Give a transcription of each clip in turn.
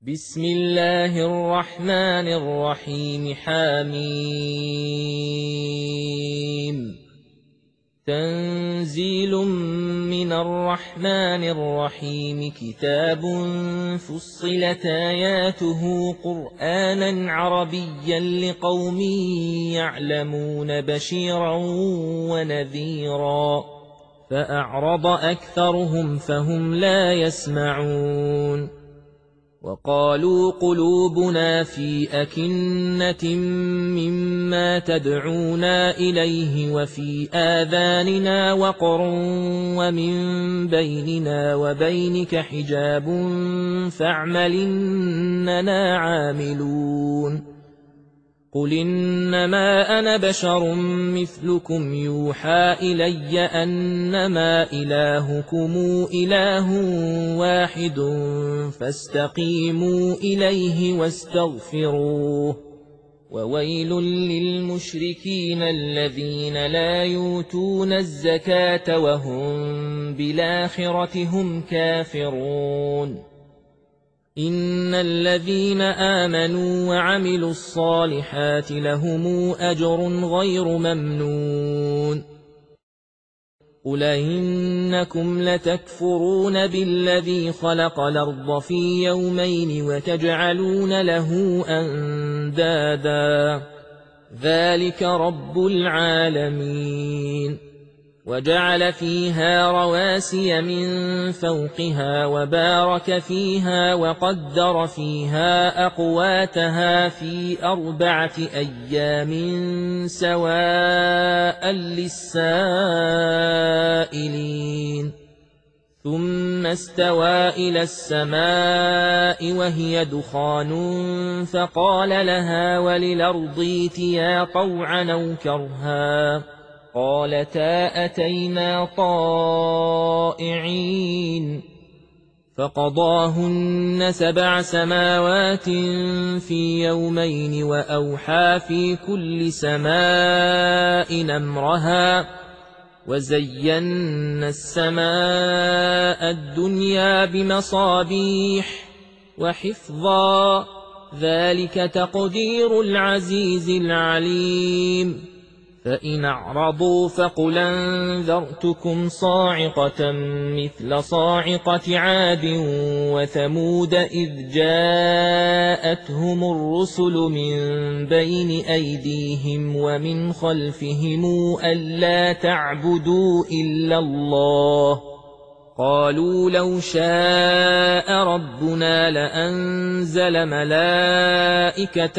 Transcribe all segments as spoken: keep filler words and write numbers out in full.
بسم الله الرحمن الرحيم. حميم. تنزيل من الرحمن الرحيم. كتاب فصلت آياته قرآنا عربيا لقوم يعلمون بشيرا ونذيرا فأعرض أكثرهم فهم لا يسمعون. وقالوا قلوبنا في أكنة مما تدعونا إليه وفي آذاننا وقر ومن بيننا وبينك حجاب فاعمل إننا عاملون. قل إنما أنا بشر مثلكم يوحى إلي أنما إلهكم إله واحد فاستقيموا إليه واستغفروه. وويل للمشركين الذين لا يؤتون الزكاة وهم بالآخرة هم كافرون. إن الذين آمنوا وعملوا الصالحات لهم أجر غير ممنون. قل إنكم لتكفرون بالذي خلق الأرض في يومين وتجعلون له أندادا ذلك رب العالمين. وجعل فيها رواسي من فوقها وبارك فيها وقدر فيها أقواتها في أربعة أيام سواء للسائلين. ثم استوى إلى السماء وهي دخان فقال لها وللأرض ائتيا طوعا أو كرها قالتا أتينا طائعين. فقضاهن سبع سماوات في يومين وأوحى في كل سماء أمرها وزينا السماء الدنيا بمصابيح وحفظا ذلك تقدير العزيز العليم. فإن أعرضوا فقل أنذرتكم صاعقة مثل صاعقة عاد وثمود إذ جاءتهم الرسل من بين أيديهم ومن خلفهم ألا تعبدوا إلا الله قالوا لو شاء ربنا لأنزل ملائكة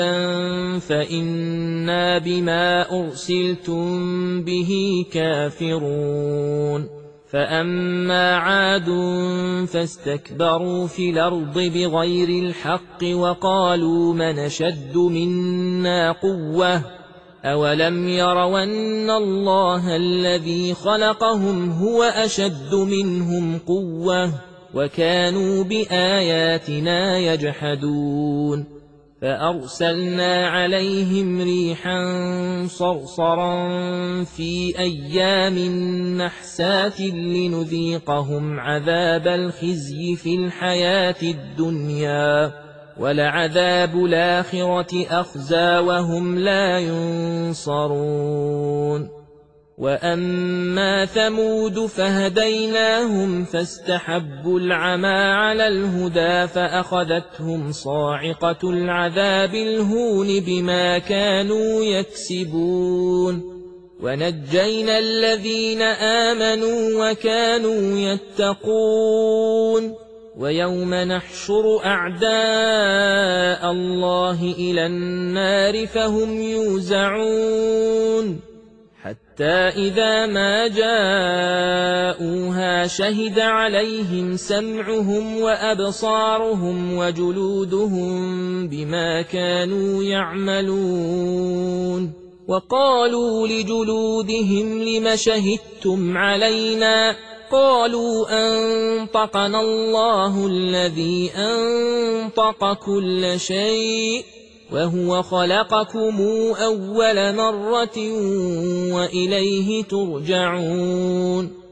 فإنا بما أرسلتم به كافرون. فأما عاد فاستكبروا في الأرض بغير الحق وقالوا من أشد منا قوة أولم يروا أن الله الذي خلقهم هو أشد منهم قوة وكانوا بآياتنا يجحدون. فأرسلنا عليهم ريحا صرصرا في أيام نحسات لنذيقهم عذاب الخزي في الحياة الدنيا ولعذاب الآخرة أخزى وهم لا ينصرون. وأما ثمود فهديناهم فاستحبوا العمى على الهدى فأخذتهم صاعقة العذاب الهون بما كانوا يكسبون. ونجينا الذين آمنوا وكانوا يتقون. ويوم نحشر أعداء الله إلى النار فهم يوزعون حتى إذا ما جاءوها شهد عليهم سمعهم وأبصارهم وجلودهم بما كانوا يعملون. وقالوا لجلودهم لم شهدتم علينا قالوا أنطقنا الله الذي أنطق كل شيء وهو خلقكم أول مرة وإليه ترجعون.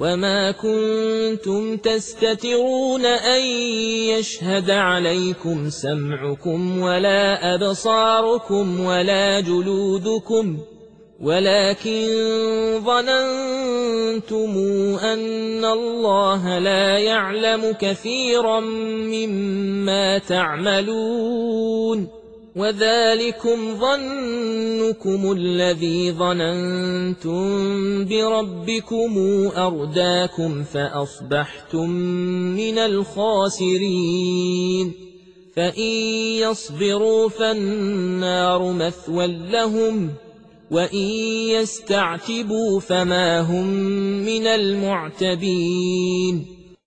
وما كنتم تستترون أن يشهد عليكم سمعكم ولا أبصاركم ولا جلودكم ولكن ظننتم أن الله لا يعلم كثيرا مما تعملون وذلكم ظنكم الذي ظننتم بربكم أرداكم فأصبحتم من الخاسرين فإن يصبروا فالنار مثوى لهم وإن يستعتبوا فما هم من المعتبين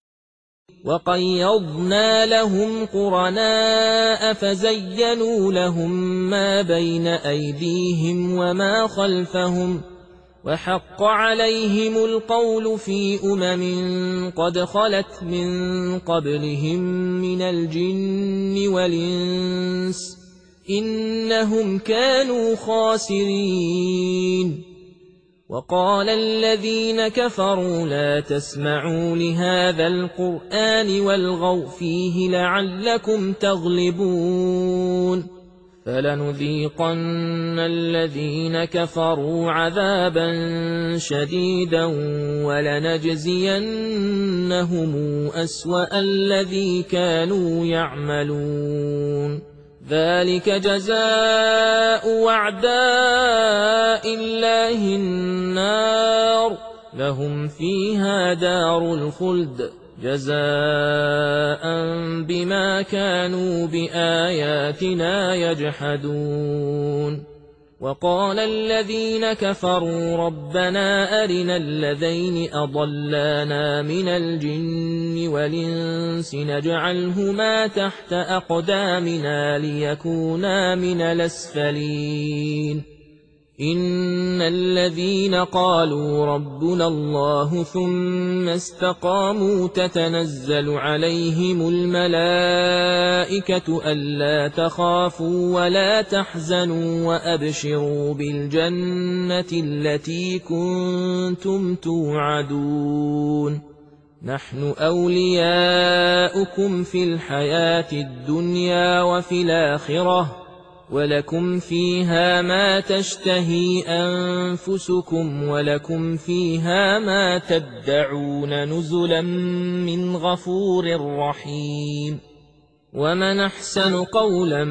وقيضنا لهم قرناء فزينوا لهم ما بين أيديهم وما خلفهم وحق عليهم القول في أمم قد خلت من قبلهم من الجن والإنس إنهم كانوا خاسرين وقال الذين كفروا لا تسمعوا لهذا القرآن والغوا فيه لعلكم تغلبون فلنذيقن الذين كفروا عذابا شديدا ولنجزينهم أسوأ الذي كانوا يعملون ذلك جزاء أعداء الله النار لهم فيها دار الخلد جزاء بما كانوا بآياتنا يجحدون وقال الذين كفروا ربنا أرنا الذين أضلانا من الجن والإنس نجعلهما تحت أقدامنا ليكونا من الأسفلين إن الذين قالوا ربنا الله ثم استقاموا تتنزل عليهم الملائكة ألا تخافوا ولا تحزنوا وأبشروا بالجنة التي كنتم توعدون نحن أولياؤكم في الحياة الدنيا وفي الآخرة ولكم فيها ما تشتهي أنفسكم ولكم فيها ما تدعون نزلا من غفور رحيم ومن أحسن قولا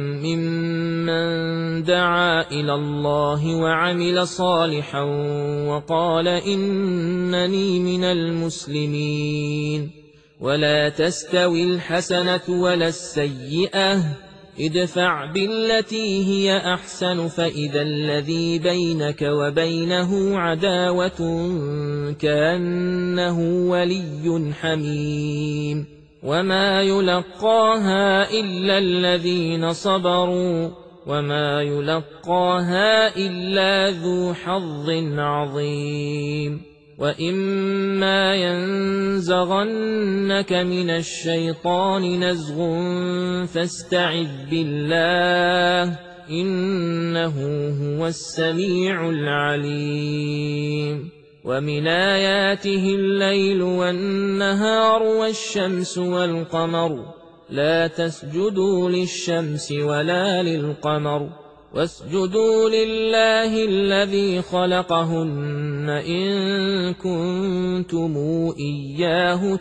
ممن دعا إلى الله وعمل صالحا وقال إنني من المسلمين ولا تستوي الحسنة ولا السيئة ادفع بالتي هي أحسن فإذا الذي بينك وبينه عداوة كأنه ولي حميم وما يلقاها إلا الذين صبروا وما يلقاها إلا ذو حظ عظيم وإما ينزغنك من الشيطان نزغ فاستعذ بالله إنه هو السميع العليم ومن آياته الليل والنهار والشمس والقمر لا تسجدوا للشمس ولا للقمر واسجدوا لله الذي خلقهن إن كنتم إياه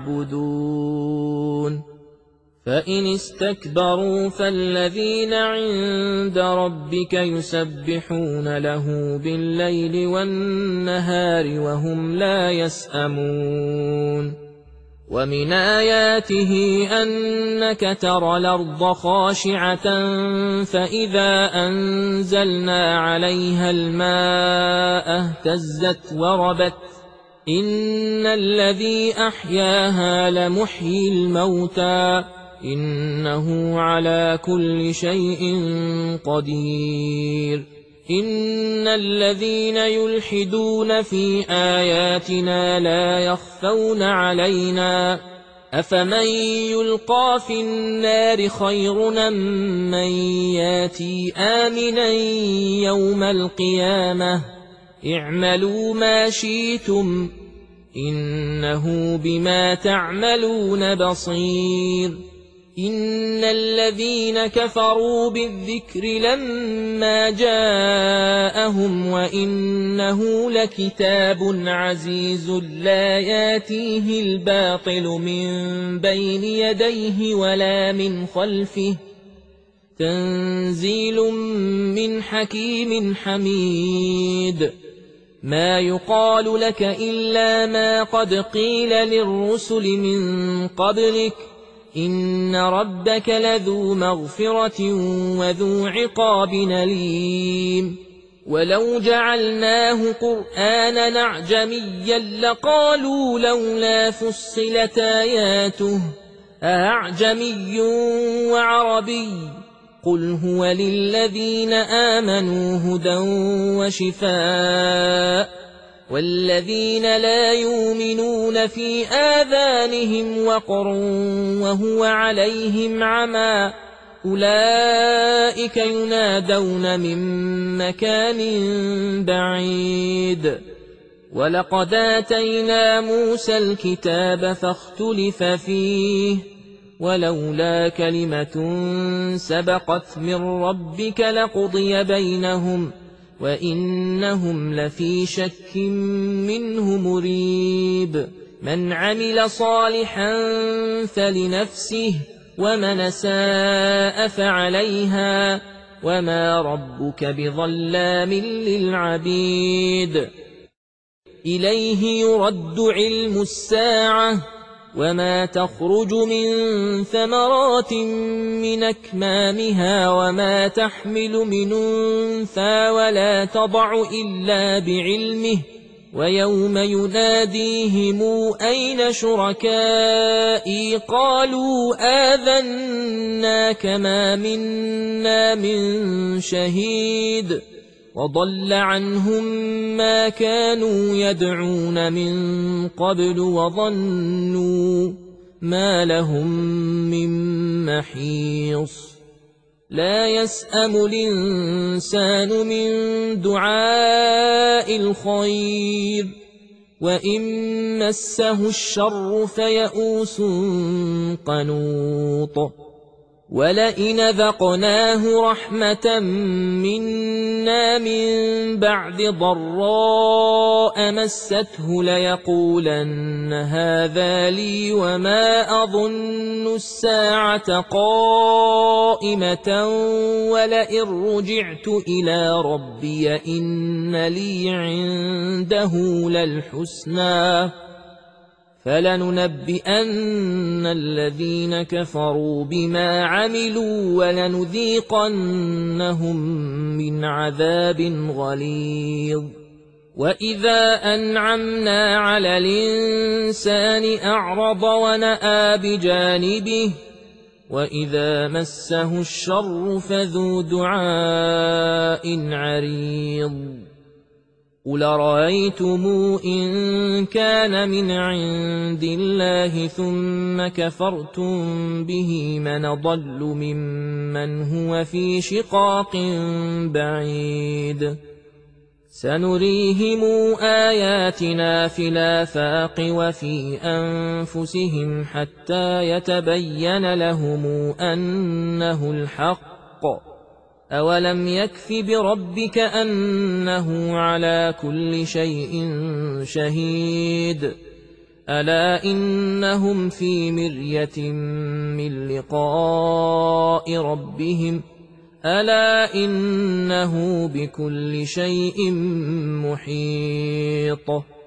تعبدون فإن استكبروا فالذين عند ربك يسبحون له بالليل والنهار وهم لا يسأمون ومن آياته أنك ترى الأرض خاشعة فإذا أنزلنا عليها الماء اهتزت وربت إن الذي أحياها لمحيي الموتى إنه على كل شيء قدير إن الذين يلحدون في آياتنا لا يخفون علينا أفمن يلقى في النار خير أم من ياتي آمنا يوم القيامة اعملوا ما شئتم إنه بما تعملون بصير إن الذين كفروا بالذكر لما جاءهم وإنه لكتاب عزيز لا ياتيه الباطل من بين يديه ولا من خلفه تنزيل من حكيم حميد ما يقال لك إلا ما قد قيل للرسل من قبلك إن ربك لذو مغفرة وذو عقاب أليم ولو جعلناه قرآنا أعجميا لقالوا لولا فصلت آياته أأعجمي وعربي قل هو للذين آمنوا هدى وشفاء والذين لا يؤمنون في آذانهم وقر وهو عليهم عمى أولئك ينادون من مكان بعيد ولقد آتينا موسى الكتاب فاختلف فيه ولولا كلمة سبقت من ربك لقضي بينهم وإنهم لفي شك منه مريب من عمل صالحا فلنفسه ومن ساء فعليها وما ربك بظلام للعبيد إليه يرد علم الساعة وما تخرج من ثمرات من أكمامها وما تحمل من أنثى ولا تضع إلا بعلمه ويوم يناديهم أين شركائي قالوا آذناك ما منا من شهيد وضل عنهم ما كانوا يدعون من قبل وظنوا ما لهم من محيص لا يسأم الإنسان من دعاء الخير وإن مسه الشر فيئوس قنوط ولئن ذقناه رحمة منا من بعد ضراء مسته ليقولن هذا لي وما أظن الساعة قائمة ولئن رجعت إلى ربي إن لي عنده للحسنى فلننبئن الذين كفروا بما عملوا ولنذيقنهم من عذاب غليظ وإذا أنعمنا على الإنسان أعرض ونأى بجانبه وإذا مسه الشر فذو دعاء عريض قل رأيتم إن كان من عند الله ثم كفرتم به من ضل ممن هو في شقاق بعيد سنريهم آياتنا في الآفاق وفي أنفسهم حتى يتبين لهم أنه الحق أولم يكف بربك أنه على كل شيء شهيد ألا إنهم في مرية من لقاء ربهم ألا إنه بكل شيء محيط